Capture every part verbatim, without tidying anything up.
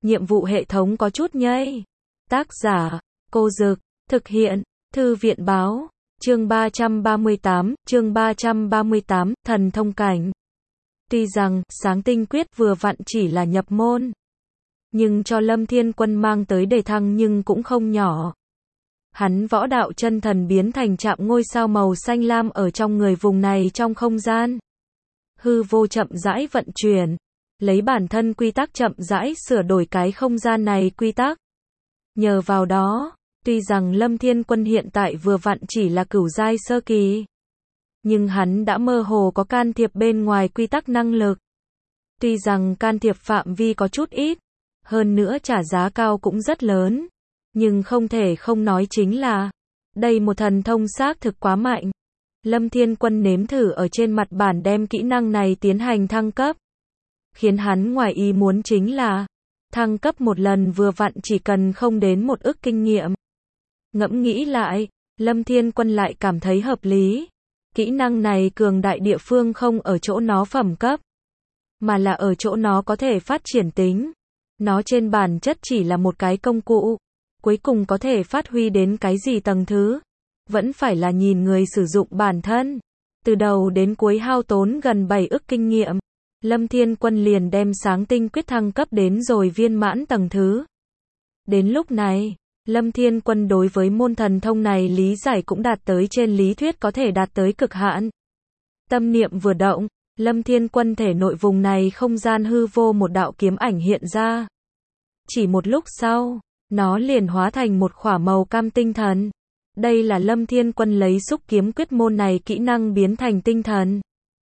nhiệm vụ hệ thống có chút nhây. Tác giả, Cô Dực, thực hiện, Thư viện Báo, chương ba trăm ba mươi tám, chương ba trăm ba mươi tám, thần thông cảnh. Tuy rằng, sáng tinh quyết vừa vặn chỉ là nhập môn, nhưng cho Lâm Thiên Quân mang tới đề thăng nhưng cũng không nhỏ. Hắn võ đạo chân thần biến thành chạm ngôi sao màu xanh lam ở trong người vùng này trong không gian. Hư vô chậm rãi vận chuyển, lấy bản thân quy tắc chậm rãi sửa đổi cái không gian này quy tắc. Nhờ vào đó, tuy rằng Lâm Thiên Quân hiện tại vừa vặn chỉ là cửu giai sơ kỳ, nhưng hắn đã mơ hồ có can thiệp bên ngoài quy tắc năng lực. Tuy rằng can thiệp phạm vi có chút ít, hơn nữa trả giá cao cũng rất lớn, nhưng không thể không nói chính là, đây một thần thông xác thực quá mạnh. Lâm Thiên Quân nếm thử ở trên mặt bản đem kỹ năng này tiến hành thăng cấp. Khiến hắn ngoài ý muốn chính là, thăng cấp một lần vừa vặn chỉ cần không đến một ức kinh nghiệm. Ngẫm nghĩ lại, Lâm Thiên Quân lại cảm thấy hợp lý. Kỹ năng này cường đại địa phương không ở chỗ nó phẩm cấp, mà là ở chỗ nó có thể phát triển tính. Nó trên bản chất chỉ là một cái công cụ, cuối cùng có thể phát huy đến cái gì tầng thứ, vẫn phải là nhìn người sử dụng bản thân. Từ đầu đến cuối hao tốn gần bảy ức kinh nghiệm, Lâm Thiên Quân liền đem sáng tinh quyết thăng cấp đến rồi viên mãn tầng thứ. Đến lúc này, Lâm Thiên Quân đối với môn thần thông này lý giải cũng đạt tới trên lý thuyết có thể đạt tới cực hạn. Tâm niệm vừa động, Lâm Thiên Quân thể nội vùng này không gian hư vô một đạo kiếm ảnh hiện ra. Chỉ một lúc sau, nó liền hóa thành một khỏa màu cam tinh thần. Đây là Lâm Thiên Quân lấy xúc kiếm quyết môn này kỹ năng biến thành tinh thần.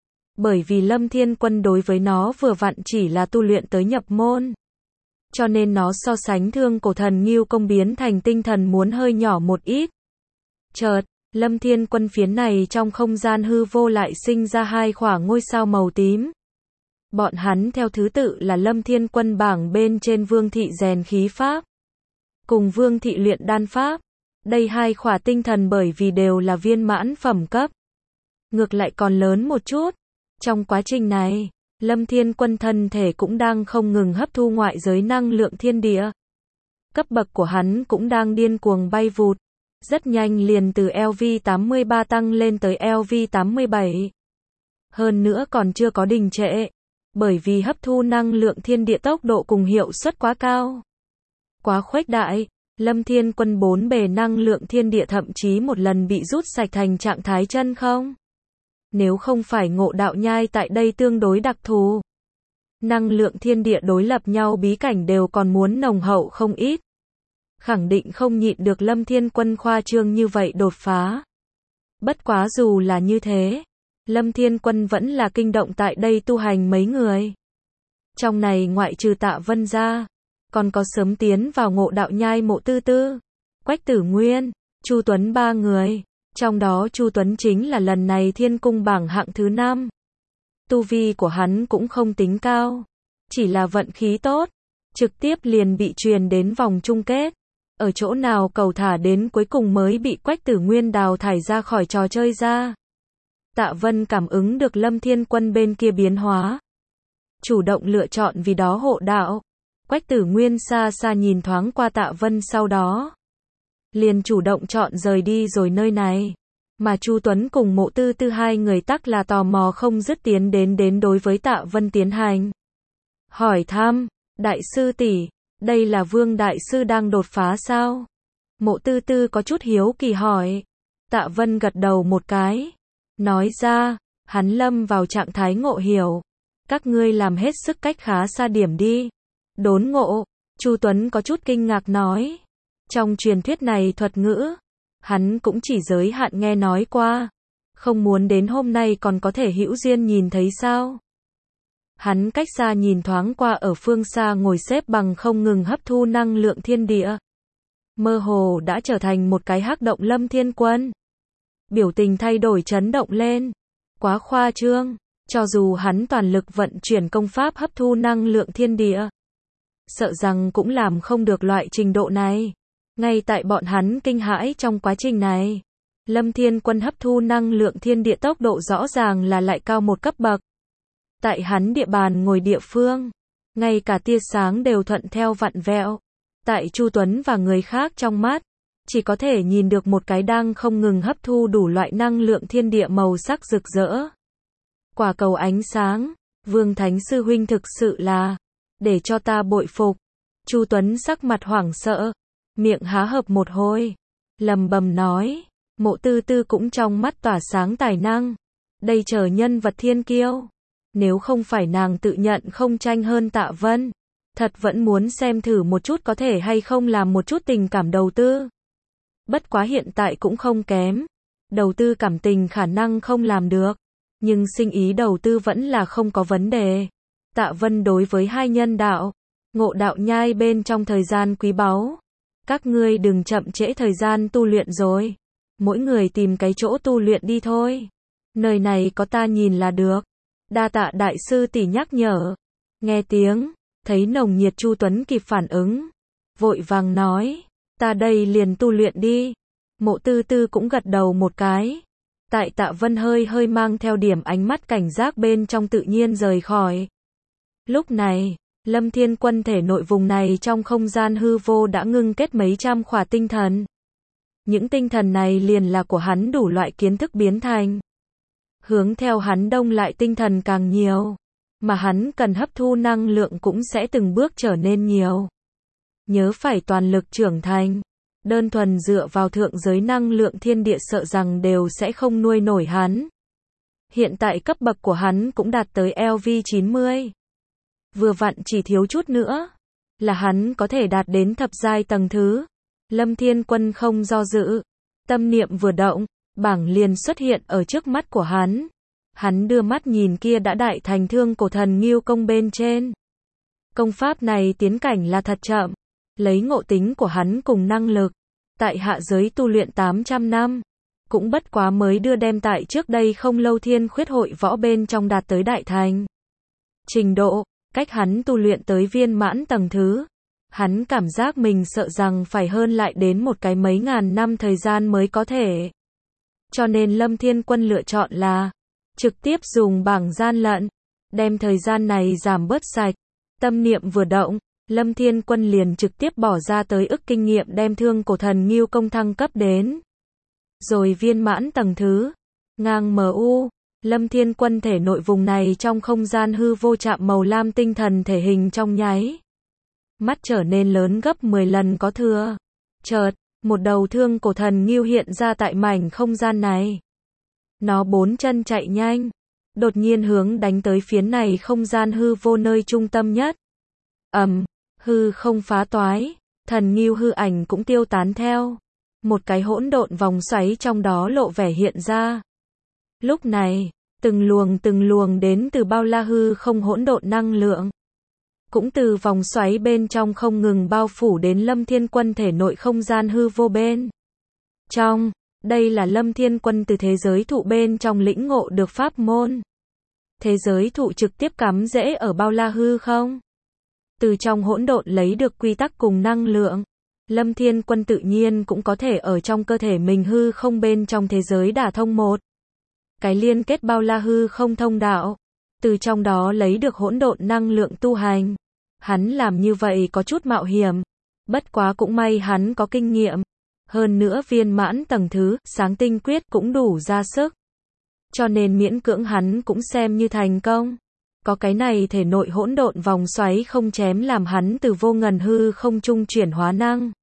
Bởi vì Lâm Thiên Quân đối với nó vừa vặn chỉ là tu luyện tới nhập môn, cho nên nó so sánh thương cổ thần Ngưu công biến thành tinh thần muốn hơi nhỏ một ít. Chợt, Lâm Thiên Quân phiến này trong không gian hư vô lại sinh ra hai khỏa ngôi sao màu tím. Bọn hắn theo thứ tự là Lâm Thiên Quân bảng bên trên Vương Thị rèn khí pháp, cùng Vương Thị luyện đan pháp. Đây hai khỏa tinh thần bởi vì đều là viên mãn phẩm cấp, ngược lại còn lớn một chút. Trong quá trình này, Lâm Thiên Quân thân thể cũng đang không ngừng hấp thu ngoại giới năng lượng thiên địa. Cấp bậc của hắn cũng đang điên cuồng bay vụt, rất nhanh liền từ L V tám mươi ba tăng lên tới L V tám mươi bảy. Hơn nữa còn chưa có đình trệ, bởi vì hấp thu năng lượng thiên địa tốc độ cùng hiệu suất quá cao, quá khuếch đại. Lâm Thiên Quân bốn bề năng lượng thiên địa thậm chí một lần bị rút sạch thành trạng thái chân không. Nếu không phải ngộ đạo nhai tại đây tương đối đặc thù, năng lượng thiên địa đối lập nhau bí cảnh đều còn muốn nồng hậu không ít. Khẳng định không nhịn được Lâm Thiên Quân khoa trương như vậy đột phá. Bất quá dù là như thế, Lâm Thiên Quân vẫn là kinh động tại đây tu hành mấy người. Trong này ngoại trừ Tạ Vân ra, còn có sớm tiến vào ngộ đạo nhai Mộ Tư Tư, Quách Tử Nguyên, Chu Tuấn ba người. Trong đó Chu Tuấn chính là lần này thiên cung bảng hạng thứ năm. Tu vi của hắn cũng không tính cao, chỉ là vận khí tốt, trực tiếp liền bị truyền đến vòng chung kết. Ở chỗ nào cầu thả đến cuối cùng mới bị Quách Tử Nguyên đào thải ra khỏi trò chơi ra. Tạ Vân cảm ứng được Lâm Thiên Quân bên kia biến hóa, chủ động lựa chọn vì đó hộ đạo. Quách Tử Nguyên xa xa nhìn thoáng qua Tạ Vân sau đó, liền chủ động chọn rời đi rồi nơi này. Mà Chu Tuấn cùng Mộ Tư Tư hai người tắc là tò mò không dứt tiến đến đến đối với Tạ Vân tiến hành hỏi thăm. Đại sư tỷ, đây là Vương đại sư đang đột phá sao? Mộ Tư Tư có chút hiếu kỳ hỏi. Tạ Vân gật đầu một cái, nói ra, hắn lâm vào trạng thái ngộ hiểu. Các ngươi làm hết sức cách khá xa điểm đi. Đốn ngộ, Chu Tuấn có chút kinh ngạc nói. Trong truyền thuyết này thuật ngữ, hắn cũng chỉ giới hạn nghe nói qua, không muốn đến hôm nay còn có thể hữu duyên nhìn thấy sao. Hắn cách xa nhìn thoáng qua ở phương xa ngồi xếp bằng không ngừng hấp thu năng lượng thiên địa, mơ hồ đã trở thành một cái hắc động Lâm Thiên Quân. Biểu tình thay đổi chấn động lên, quá khoa trương, cho dù hắn toàn lực vận chuyển công pháp hấp thu năng lượng thiên địa, sợ rằng cũng làm không được loại trình độ này. Ngay tại bọn hắn kinh hãi trong quá trình này, Lâm Thiên Quân hấp thu năng lượng thiên địa tốc độ rõ ràng là lại cao một cấp bậc. Tại hắn địa bàn ngồi địa phương, ngay cả tia sáng đều thuận theo vặn vẹo. Tại Chu Tuấn và người khác trong mắt, chỉ có thể nhìn được một cái đang không ngừng hấp thu đủ loại năng lượng thiên địa màu sắc rực rỡ. Quả cầu ánh sáng, Vương Thánh Sư Huynh thực sự là, để cho ta bội phục. Chu Tuấn sắc mặt hoảng sợ, miệng há hợp một hồi, lầm bầm nói, Mộ Tư Tư cũng trong mắt tỏa sáng tài năng. Đây chờ nhân vật thiên kiêu. Nếu không phải nàng tự nhận không tranh hơn Tạ Vân, thật vẫn muốn xem thử một chút có thể hay không làm một chút tình cảm đầu tư. Bất quá hiện tại cũng không kém. Đầu tư cảm tình khả năng không làm được, nhưng sinh ý đầu tư vẫn là không có vấn đề. Tạ Vân đối với hai nhân đạo, Ngộ Đạo Nhai bên trong thời gian quý báu. Các ngươi đừng chậm trễ thời gian tu luyện rồi. Mỗi người tìm cái chỗ tu luyện đi thôi. Nơi này có ta nhìn là được. Đa tạ đại sư tỷ nhắc nhở. Nghe tiếng, thấy nồng nhiệt Chu Tuấn kịp phản ứng. Vội vàng nói, ta đây liền tu luyện đi. Mộ Tư Tư cũng gật đầu một cái. Tại Tạ Vân hơi hơi mang theo điểm ánh mắt cảnh giác bên trong tự nhiên rời khỏi. Lúc này, Lâm Thiên Quân thể nội vùng này trong không gian hư vô đã ngưng kết mấy trăm khỏa tinh thần. Những tinh thần này liền là của hắn đủ loại kiến thức biến thành. Hướng theo hắn đông lại tinh thần càng nhiều, mà hắn cần hấp thu năng lượng cũng sẽ từng bước trở nên nhiều. Nhớ phải toàn lực trưởng thành, đơn thuần dựa vào thượng giới năng lượng thiên địa sợ rằng đều sẽ không nuôi nổi hắn. Hiện tại cấp bậc của hắn cũng đạt tới L V chín mươi. Vừa vặn chỉ thiếu chút nữa, là hắn có thể đạt đến thập giai tầng thứ. Lâm Thiên Quân không do dự, tâm niệm vừa động, bảng liền xuất hiện ở trước mắt của hắn. Hắn đưa mắt nhìn kia đã đại thành Thương Cổ Thần Ngưu Công bên trên. Công pháp này tiến cảnh là thật chậm, lấy ngộ tính của hắn cùng năng lực, tại hạ giới tu luyện tám trăm năm, cũng bất quá mới đưa đem tại trước đây không lâu Thiên Khuyết Hội võ bên trong đạt tới đại thành. Trình độ, cách hắn tu luyện tới viên mãn tầng thứ, hắn cảm giác mình sợ rằng phải hơn lại đến một cái mấy ngàn năm thời gian mới có thể. Cho nên Lâm Thiên Quân lựa chọn là trực tiếp dùng bảng gian lận, đem thời gian này giảm bớt sạch. Tâm niệm vừa động, Lâm Thiên Quân liền trực tiếp bỏ ra tới ức kinh nghiệm đem Thương Cổ Thần Ngưu Công thăng cấp đến. Rồi viên mãn tầng thứ, ngang em u, Lâm Thiên Quân thể nội vùng này trong không gian hư vô chạm màu lam tinh thần thể hình trong nháy mắt trở nên lớn gấp mười lần có thừa. Chợt, một đầu Thương Cổ Thần Ngưu hiện ra tại mảnh không gian này. Nó bốn chân chạy nhanh, đột nhiên hướng đánh tới phía này không gian hư vô nơi trung tâm nhất. Ầm, um, hư không phá toái, thần ngưu hư ảnh cũng tiêu tán theo. Một cái hỗn độn vòng xoáy trong đó lộ vẻ hiện ra. Lúc này, từng luồng từng luồng đến từ bao la hư không hỗn độn năng lượng, cũng từ vòng xoáy bên trong không ngừng bao phủ đến Lâm Thiên Quân thể nội không gian hư vô bên trong. Đây là Lâm Thiên Quân từ thế giới thụ bên trong lĩnh ngộ được pháp môn. Thế giới thụ trực tiếp cắm rễ ở bao la hư không. Từ trong hỗn độn lấy được quy tắc cùng năng lượng. Lâm Thiên Quân tự nhiên cũng có thể ở trong cơ thể mình hư không bên trong thế giới đả thông một cái liên kết bao la hư không thông đạo. Từ trong đó lấy được hỗn độn năng lượng tu hành. Hắn làm như vậy có chút mạo hiểm. Bất quá cũng may hắn có kinh nghiệm. Hơn nữa viên mãn tầng thứ, sáng tinh quyết cũng đủ ra sức. Cho nên miễn cưỡng hắn cũng xem như thành công. Có cái này thể nội hỗn độn vòng xoáy không chém làm hắn từ vô ngần hư không trung chuyển hóa năng.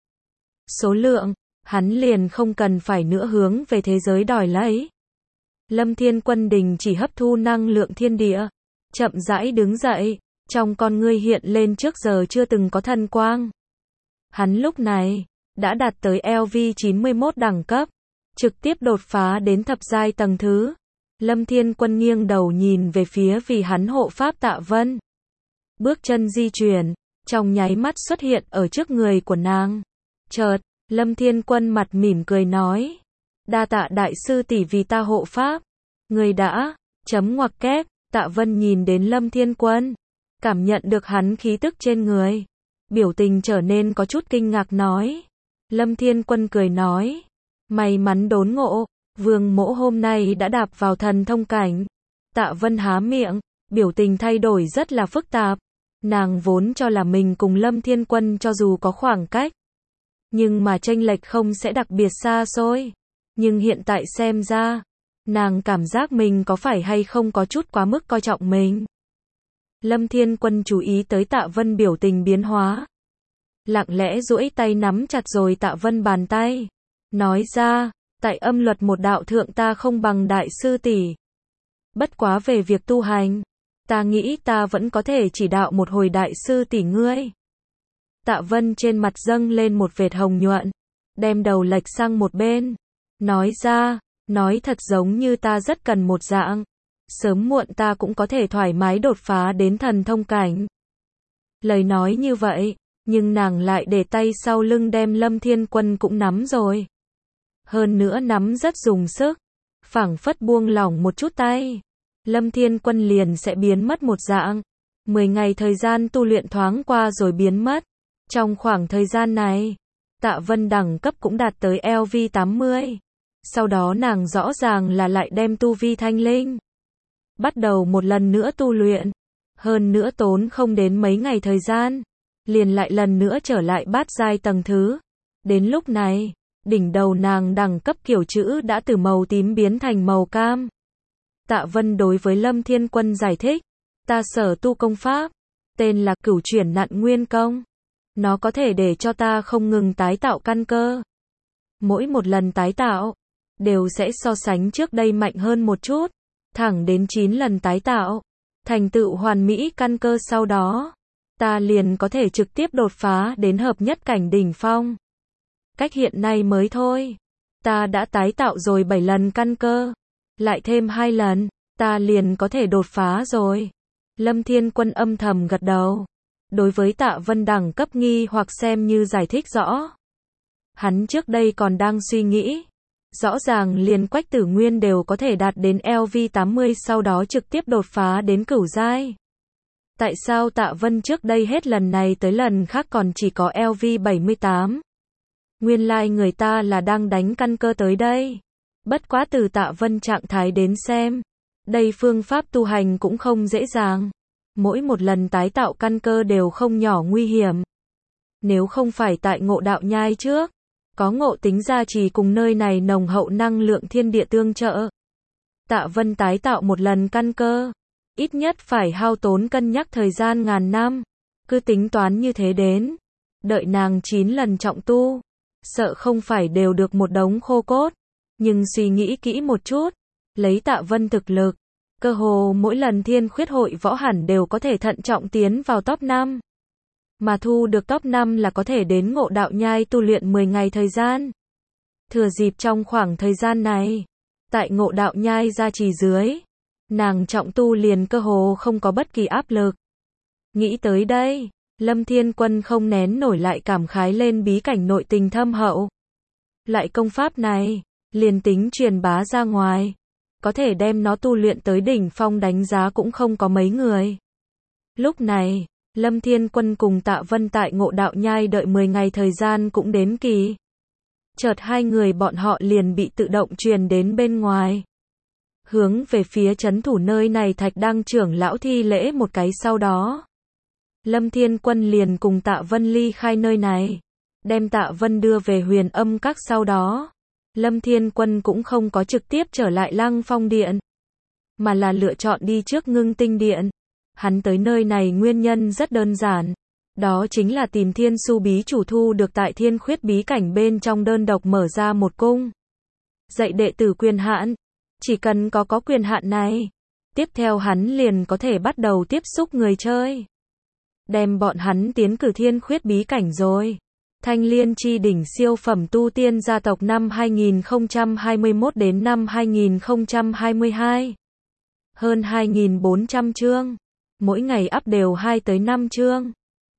Số lượng, hắn liền không cần phải nữa hướng về thế giới đòi lấy. Lâm Thiên Quân đình chỉ hấp thu năng lượng thiên địa. Chậm rãi đứng dậy, trong con ngươi hiện lên trước giờ chưa từng có thần quang. Hắn lúc này đã đạt tới L V chín mươi mốt đẳng cấp, trực tiếp đột phá đến thập giai tầng thứ. Lâm Thiên Quân nghiêng đầu nhìn về phía vì hắn hộ pháp Tạ Vân. Bước chân di chuyển, trong nháy mắt xuất hiện ở trước người của nàng. Chợt, Lâm Thiên Quân mặt mỉm cười nói, đa tạ đại sư tỷ vì ta hộ pháp. Người đã, chấm ngoặc kép, Tạ Vân nhìn đến Lâm Thiên Quân, cảm nhận được hắn khí tức trên người. Biểu tình trở nên có chút kinh ngạc nói. Lâm Thiên Quân cười nói, may mắn đốn ngộ, Vương Mỗ hôm nay đã đạp vào thần thông cảnh. Tạ Vân há miệng, biểu tình thay đổi rất là phức tạp. Nàng vốn cho là mình cùng Lâm Thiên Quân cho dù có khoảng cách, nhưng mà chênh lệch không sẽ đặc biệt xa xôi. Nhưng hiện tại xem ra, nàng cảm giác mình có phải hay không có chút quá mức coi trọng mình. Lâm Thiên Quân chú ý tới Tạ Vân biểu tình biến hóa. Lặng lẽ duỗi tay nắm chặt rồi Tạ Vân bàn tay. Nói ra, tại âm luật một đạo thượng ta không bằng đại sư tỷ. Bất quá về việc tu hành, ta nghĩ ta vẫn có thể chỉ đạo một hồi đại sư tỷ ngươi. Tạ Vân trên mặt dâng lên một vệt hồng nhuận, đem đầu lệch sang một bên. Nói ra, nói thật giống như ta rất cần một dạng. Sớm muộn ta cũng có thể thoải mái đột phá đến thần thông cảnh. Lời nói như vậy, nhưng nàng lại để tay sau lưng đem Lâm Thiên Quân cũng nắm rồi. Hơn nữa nắm rất dùng sức, phảng phất buông lỏng một chút tay, Lâm Thiên Quân liền sẽ biến mất một dạng. Mười ngày thời gian tu luyện thoáng qua rồi biến mất. Trong khoảng thời gian này, Tạ Vân đẳng cấp cũng đạt tới L V tám mươi. Sau đó nàng rõ ràng là lại đem tu vi thanh linh. Bắt đầu một lần nữa tu luyện. Hơn nữa tốn không đến mấy ngày thời gian, liền lại lần nữa trở lại bát giai tầng thứ. Đến lúc này, đỉnh đầu nàng đẳng cấp kiểu chữ đã từ màu tím biến thành màu cam. Tạ Vân đối với Lâm Thiên Quân giải thích, ta sở tu công pháp, tên là Cửu Chuyển Nặn Nguyên Công. Nó có thể để cho ta không ngừng tái tạo căn cơ. Mỗi một lần tái tạo, đều sẽ so sánh trước đây mạnh hơn một chút, thẳng đến chín lần tái tạo, thành tựu hoàn mỹ căn cơ sau đó, ta liền có thể trực tiếp đột phá đến hợp nhất cảnh đỉnh phong. Cách hiện nay mới thôi, ta đã tái tạo rồi bảy lần căn cơ, lại thêm hai lần, ta liền có thể đột phá rồi. Lâm Thiên Quân âm thầm gật đầu. Đối với Tạ Vân đẳng cấp nghi hoặc xem như giải thích rõ. Hắn trước đây còn đang suy nghĩ, rõ ràng liền Quách Tử Nguyên đều có thể đạt đến L V tám mươi sau đó trực tiếp đột phá đến cửu giai. Tại sao Tạ Vân trước đây hết lần này tới lần khác còn chỉ có L V bảy mươi tám? Nguyên lai like người ta là đang đánh căn cơ tới đây. Bất quá từ Tạ Vân trạng thái đến xem, đây phương pháp tu hành cũng không dễ dàng. Mỗi một lần tái tạo căn cơ đều không nhỏ nguy hiểm. Nếu không phải tại Ngộ Đạo Nhai trước, có ngộ tính gia trì cùng nơi này nồng hậu năng lượng thiên địa tương trợ, Tạ Vân tái tạo một lần căn cơ, ít nhất phải hao tốn cân nhắc thời gian ngàn năm. Cứ tính toán như thế đến, đợi nàng chín lần trọng tu, sợ không phải đều được một đống khô cốt. Nhưng suy nghĩ kỹ một chút, lấy Tạ Vân thực lực, cơ hồ mỗi lần Thiên Khuyết hội võ hẳn đều có thể thận trọng tiến vào top năm. Mà thu được top năm là có thể đến Ngộ Đạo Nhai tu luyện mười ngày thời gian. Thừa dịp trong khoảng thời gian này, tại Ngộ Đạo Nhai gia trì dưới, nàng trọng tu liền cơ hồ không có bất kỳ áp lực. Nghĩ tới đây, Lâm Thiên Quân không nén nổi lại cảm khái lên bí cảnh nội tình thâm hậu. Lại công pháp này, liền tính truyền bá ra ngoài, có thể đem nó tu luyện tới đỉnh phong đánh giá cũng không có mấy người. Lúc này, Lâm Thiên Quân cùng Tạ Vân tại Ngộ Đạo Nhai đợi mười ngày thời gian cũng đến kỳ. Chợt hai người bọn họ liền bị tự động truyền đến bên ngoài. Hướng về phía trấn thủ nơi này Thạch Đăng trưởng lão thi lễ một cái sau đó. Lâm Thiên Quân liền cùng Tạ Vân ly khai nơi này, đem Tạ Vân đưa về Huyền Âm Các sau đó. Lâm Thiên Quân cũng không có trực tiếp trở lại Lăng Phong Điện, mà là lựa chọn đi trước Ngưng Tinh Điện. Hắn tới nơi này nguyên nhân rất đơn giản, đó chính là tìm Thiên Su bí chủ thu được tại Thiên Khuyết bí cảnh bên trong đơn độc mở ra một cung. Dạy đệ tử quyền hạn, chỉ cần có có quyền hạn này, tiếp theo hắn liền có thể bắt đầu tiếp xúc người chơi. Đem bọn hắn tiến cử Thiên Khuyết bí cảnh rồi. Thanh Liên chi đỉnh siêu phẩm tu tiên gia tộc năm hai nghìn không trăm hai mươi mốt đến năm hai nghìn không trăm hai mươi hai. Hơn hai nghìn bốn trăm chương. Mỗi ngày up đều hai tới năm chương.